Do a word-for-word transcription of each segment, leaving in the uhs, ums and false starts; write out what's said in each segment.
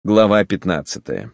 Глава пятнадцатая.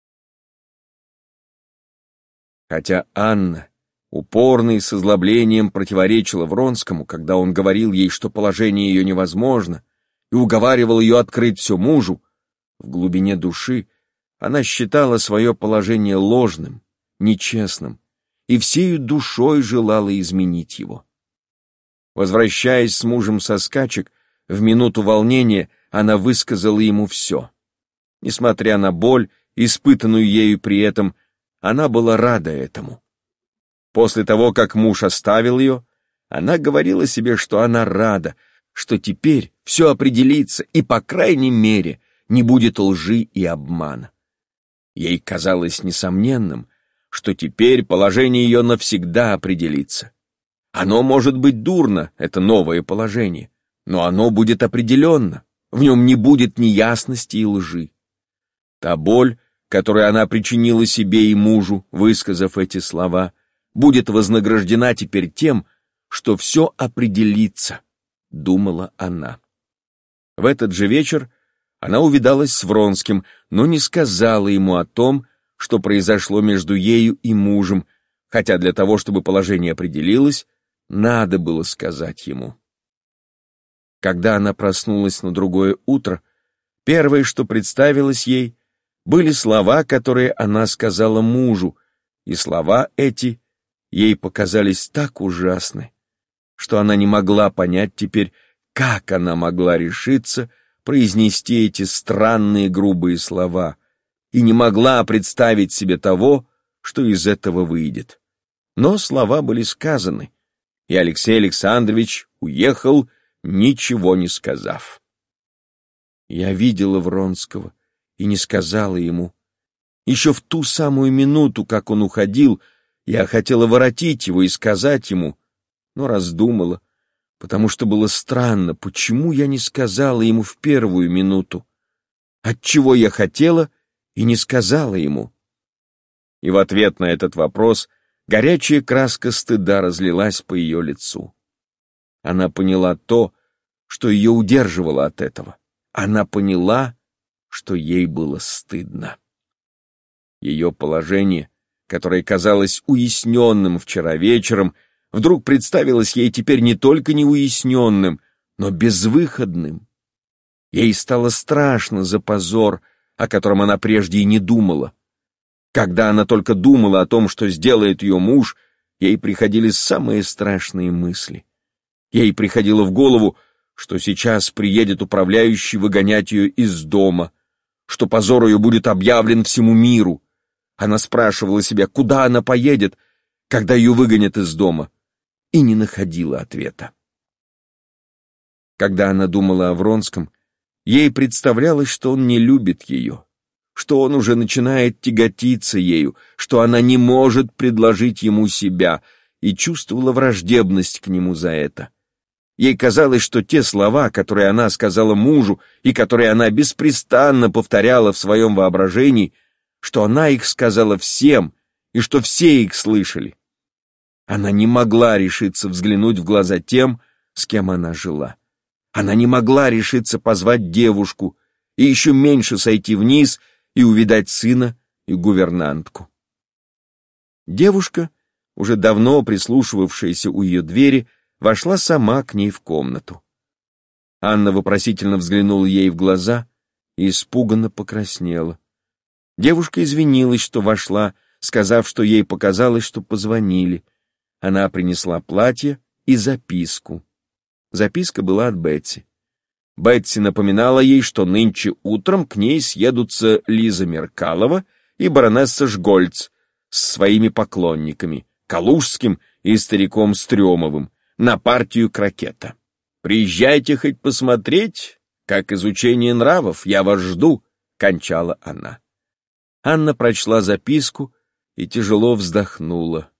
Хотя Анна упорно и с озлоблением противоречила Вронскому, когда он говорил ей, что положение ее невозможно, и уговаривал ее открыть все мужу, в глубине души она считала свое положение ложным, нечестным, и всею душой желала изменить его. Возвращаясь с мужем со скачек, в минуту волнения она высказала ему все. Несмотря на боль, испытанную ею при этом, она была рада этому. После того, как муж оставил ее, она говорила себе, что она рада, что теперь все определится и, по крайней мере, не будет лжи и обмана. Ей казалось несомненным, что теперь положение ее навсегда определится. Оно может быть дурно, это новое положение, но оно будет определенно, в нем не будет неясности и лжи. Та боль, которую она причинила себе и мужу, высказав эти слова, будет вознаграждена теперь тем, что все определится, думала она. В этот же вечер она увидалась с Вронским, но не сказала ему о том, что произошло между ею и мужем, хотя для того, чтобы положение определилось, надо было сказать ему. Когда она проснулась на другое утро, первое, что представилось ей, были слова, которые она сказала мужу, и слова эти ей показались так ужасны, что она не могла понять теперь, как она могла решиться произнести эти странные грубые слова, и не могла представить себе того, что из этого выйдет. Но слова были сказаны, и Алексей Александрович уехал, ничего не сказав. Я видела Вронского и не сказала ему. Еще в ту самую минуту, как он уходил, я хотела воротить его и сказать ему, но раздумала, потому что было странно, почему я не сказала ему в первую минуту, отчего я хотела и не сказала ему. И в ответ на этот вопрос горячая краска стыда разлилась по ее лицу. Она поняла то, что ее удерживало от этого. Она поняла, что ей было стыдно. Ее положение, которое казалось уясненным вчера вечером, вдруг представилось ей теперь не только неуясненным, но безвыходным. Ей стало страшно за позор, о котором она прежде и не думала. Когда она только думала о том, что сделает ее муж, ей приходили самые страшные мысли. Ей приходило в голову, что сейчас приедет управляющий выгонять ее из дома, что позор ее будет объявлен всему миру. Она спрашивала себя, куда она поедет, когда ее выгонят из дома, и не находила ответа. Когда она думала о Вронском, ей представлялось, что он не любит ее, что он уже начинает тяготиться ею, что она не может предложить ему себя, и чувствовала враждебность к нему за это. Ей казалось, что те слова, которые она сказала мужу и которые она беспрестанно повторяла в своем воображении, что она их сказала всем и что все их слышали. Она не могла решиться взглянуть в глаза тем, с кем она жила. Она не могла решиться позвать девушку и еще меньше сойти вниз и увидать сына и гувернантку. Девушка, уже давно прислушивавшаяся у ее двери, вошла сама к ней в комнату. Анна вопросительно взглянула ей в глаза и испуганно покраснела. Девушка извинилась, что вошла, сказав, что ей показалось, что позвонили. Она принесла платье и записку. Записка была от Бетси. Бетси напоминала ей, что нынче утром к ней съедутся Лиза Меркалова и баронесса Шгольц с своими поклонниками, Калужским и стариком Стрёмовым, на партию крокета. «Приезжайте хоть посмотреть, как изучение нравов, я вас жду», — кончала она. Анна прочла записку и тяжело вздохнула.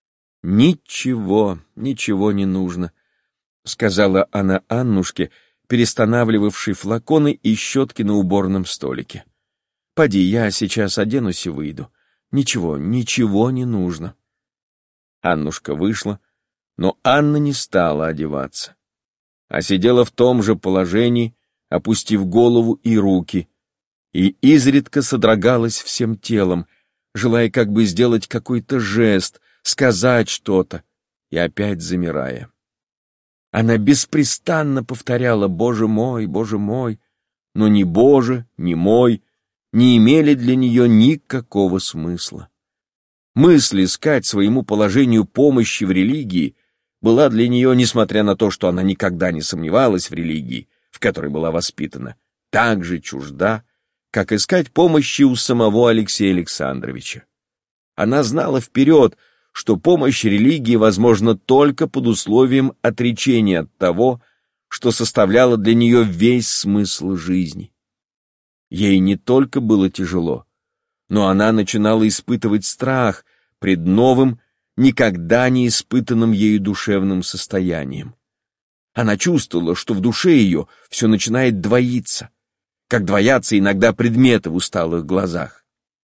«Ничего, ничего не нужно», — сказала она Аннушке, перестанавливавшей флаконы и щетки на уборном столике. «Поди, я сейчас оденусь и выйду. Ничего, ничего не нужно». Аннушка вышла, но Анна не стала одеваться, а сидела в том же положении, опустив голову и руки, и изредка содрогалась всем телом, желая как бы сделать какой-то жест, сказать что-то, и опять замирая. Она беспрестанно повторяла «Боже мой, Боже мой», но ни «Боже», ни «мой» не имели для нее никакого смысла. Мысль искать своему положению помощи в религии была для нее, несмотря на то, что она никогда не сомневалась в религии, в которой была воспитана, так же чужда, как искать помощи у самого Алексея Александровича. Она знала вперед, что помощь религии возможна только под условием отречения от того, что составляло для нее весь смысл жизни. Ей не только было тяжело, но она начинала испытывать страх пред новым, никогда не испытанным ею душевным состоянием. Она чувствовала, что в душе ее все начинает двоиться, как двоятся иногда предметы в усталых глазах.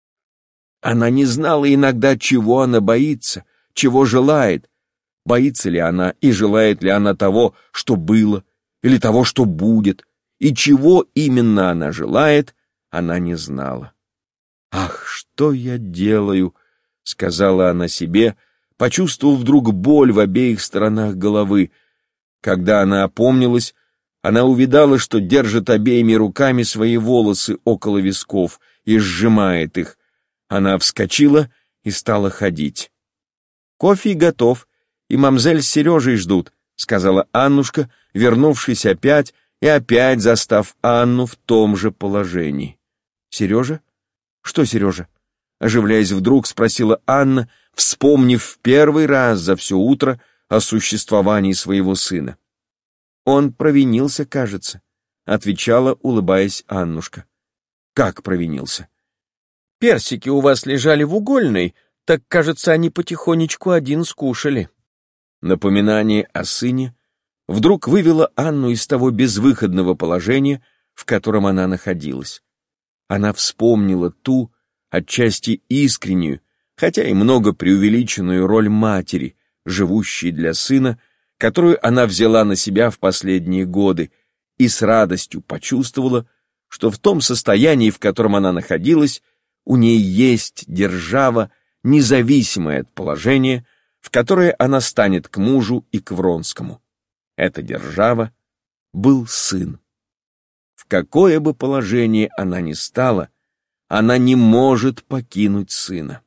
Она не знала иногда, чего она боится, чего желает, боится ли она и желает ли она того, что было, или того, что будет, и чего именно она желает, она не знала. «Ах, что я делаю?» — сказала она себе, почувствовав вдруг боль в обеих сторонах головы. Когда она опомнилась, она увидала, что держит обеими руками свои волосы около висков и сжимает их. Она вскочила и стала ходить. «Кофе готов, и мамзель с Сережей ждут», — сказала Аннушка, вернувшись опять и опять застав Анну в том же положении. «Сережа? Что Сережа?» — оживляясь вдруг, спросила Анна, вспомнив в первый раз за все утро о существовании своего сына. «Он провинился, кажется», — отвечала, улыбаясь Аннушка. «Как провинился?» «Персики у вас лежали в угольной, так, кажется, они потихонечку один скушали». Напоминание о сыне вдруг вывело Анну из того безвыходного положения, в котором она находилась. Она вспомнила ту, отчасти искреннюю, хотя и много преувеличенную роль матери, живущей для сына, которую она взяла на себя в последние годы, и с радостью почувствовала, что в том состоянии, в котором она находилась, у ней есть держава, независимая от положения, в которое она станет к мужу и к Вронскому. Эта держава был сын. В какое бы положение она ни стала, она не может покинуть сына.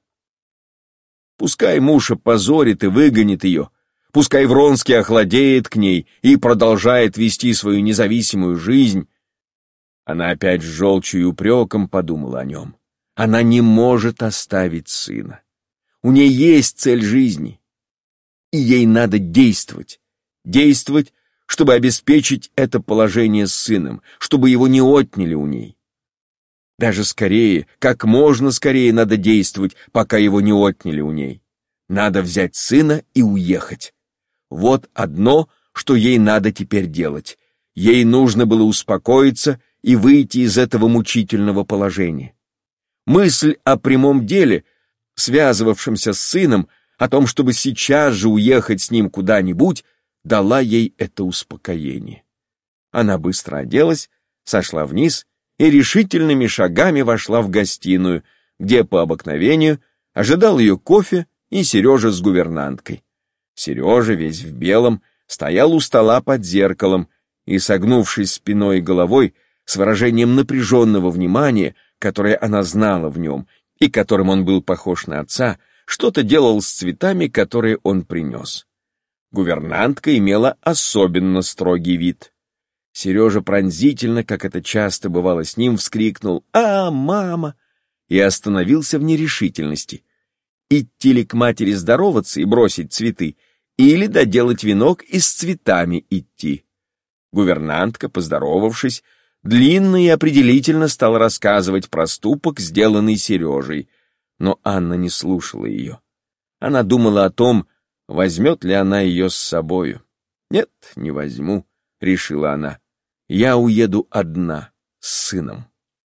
Пускай муж опозорит и выгонит ее, пускай Вронский охладеет к ней и продолжает вести свою независимую жизнь, она опять с желчью и упреком подумала о нем. Она не может оставить сына. У ней есть цель жизни, и ей надо действовать, действовать, чтобы обеспечить это положение с сыном, чтобы его не отняли у ней. Даже скорее, как можно скорее надо действовать, пока его не отняли у ней. Надо взять сына и уехать. Вот одно, что ей надо теперь делать. Ей нужно было успокоиться и выйти из этого мучительного положения. Мысль о прямом деле, связывавшемся с сыном, о том, чтобы сейчас же уехать с ним куда-нибудь, дала ей это успокоение. Она быстро оделась, сошла вниз и решительными шагами вошла в гостиную, где по обыкновению ожидал ее кофе и Сережа с гувернанткой. Сережа, весь в белом, стоял у стола под зеркалом и, согнувшись спиной и головой, с выражением напряженного внимания, которое она знала в нем и которым он был похож на отца, что-то делал с цветами, которые он принес. Гувернантка имела особенно строгий вид. Сережа пронзительно, как это часто бывало с ним, вскрикнул «А, мама!» и остановился в нерешительности. Идти ли к матери здороваться и бросить цветы, или доделать венок и с цветами идти. Гувернантка, поздоровавшись, длинно и определительно стала рассказывать проступок, сделанный Сережей, но Анна не слушала ее. Она думала о том, возьмет ли она ее с собою. «Нет, не возьму», — решила она. «Я уеду одна, с сыном».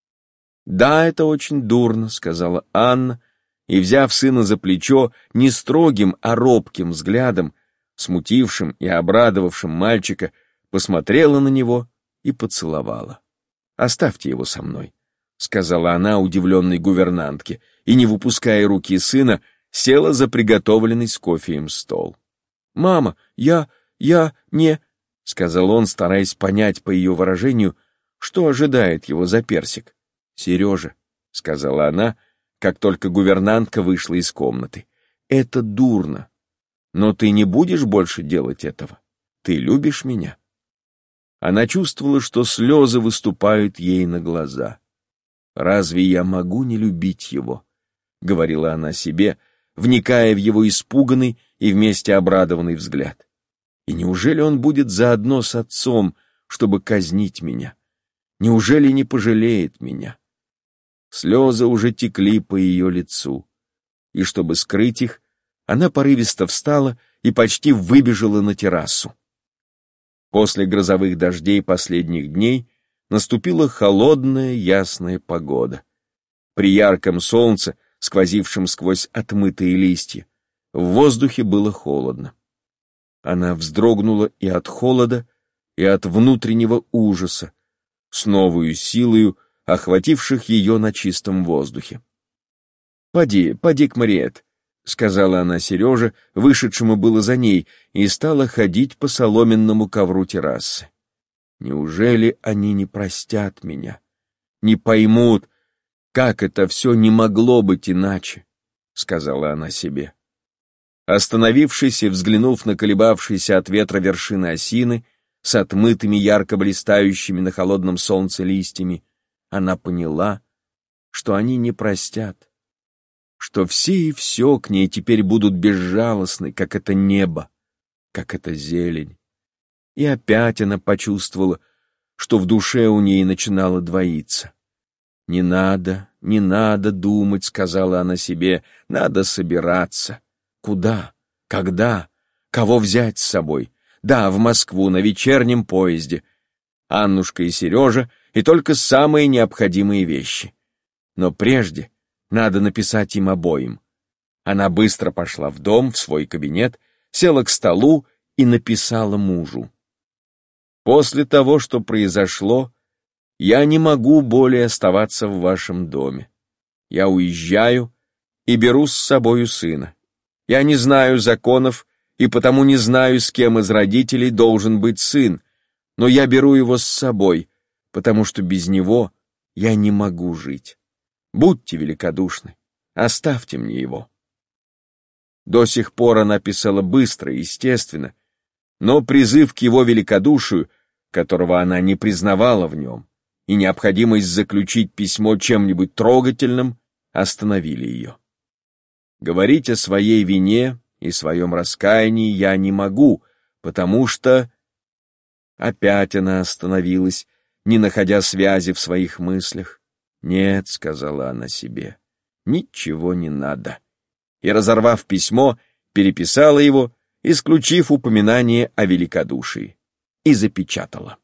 «Да, это очень дурно», — сказала Анна, и, взяв сына за плечо, не строгим, а робким взглядом, смутившим и обрадовавшим мальчика, посмотрела на него и поцеловала. «Оставьте его со мной», — сказала она удивленной гувернантке, и, не выпуская руки сына, села за приготовленный с кофеем стол. «Мама, я... я не...» — сказал он, стараясь понять по ее выражению, что ожидает его за персик. «Сережа», — сказала она, как только гувернантка вышла из комнаты, — «это дурно. Но ты не будешь больше делать этого. Ты любишь меня?» Она чувствовала, что слезы выступают ей на глаза. «Разве я могу не любить его?» — говорила она себе, вникая в его испуганный и вместе обрадованный взгляд. «И неужели он будет заодно с отцом, чтобы казнить меня? Неужели не пожалеет меня?» Слезы уже текли по ее лицу, и, чтобы скрыть их, она порывисто встала и почти выбежала на террасу. После грозовых дождей последних дней наступила холодная ясная погода. При ярком солнце, сквозившем сквозь отмытые листья, в воздухе было холодно. Она вздрогнула и от холода, и от внутреннего ужаса, с новою силою охвативших ее на чистом воздухе. «Поди, поди к Мариэтт», — сказала она Сереже, вышедшему было за ней, и стала ходить по соломенному ковру террасы. «Неужели они не простят меня? Не поймут, как это все не могло быть иначе?» — сказала она себе. Остановившись и взглянув на колебавшиеся от ветра вершины осины с отмытыми ярко блистающими на холодном солнце листьями, она поняла, что они не простят, что все и все к ней теперь будут безжалостны, как это небо, как это зелень. И опять она почувствовала, что в душе у ней начинало двоиться. «Не надо, не надо думать», — сказала она себе, — «надо собираться». Куда? Когда? Кого взять с собой? Да, в Москву, на вечернем поезде. Аннушка и Сережа, и только самые необходимые вещи. Но прежде надо написать им обоим. Она быстро пошла в дом, в свой кабинет, села к столу и написала мужу. «После того, что произошло, я не могу более оставаться в вашем доме. Я уезжаю и беру с собою сына. Я не знаю законов и потому не знаю, с кем из родителей должен быть сын, но я беру его с собой, потому что без него я не могу жить. Будьте великодушны, оставьте мне его». До сих пор она писала быстро и естественно, но призыв к его великодушию, которого она не признавала в нем, и необходимость заключить письмо чем-нибудь трогательным остановили ее. Говорить о своей вине и своем раскаянии я не могу, потому что... Опять она остановилась, не находя связи в своих мыслях. «Нет», — сказала она себе, — «ничего не надо». И, разорвав письмо, переписала его, исключив упоминание о великодушии, и запечатала.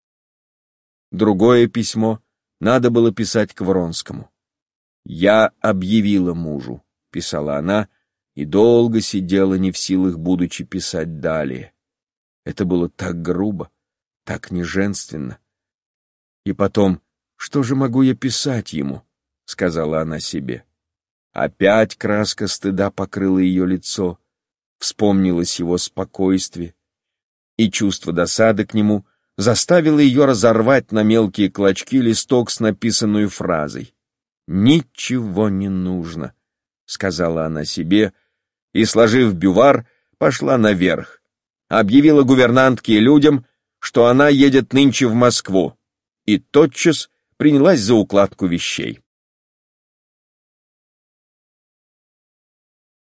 Другое письмо надо было писать к Вронскому. «Я объявила мужу», — писала она, и долго сидела не в силах, будучи писать далее. Это было так грубо, так неженственно. И потом, что же могу я писать ему, — сказала она себе. Опять краска стыда покрыла ее лицо, вспомнилось его спокойствие, и чувство досады к нему заставило ее разорвать на мелкие клочки листок с написанной фразой. «Ничего не нужно», — сказала она себе, и, сложив бювар, пошла наверх, объявила гувернантке и людям, что она едет нынче в Москву, и тотчас принялась за укладку вещей.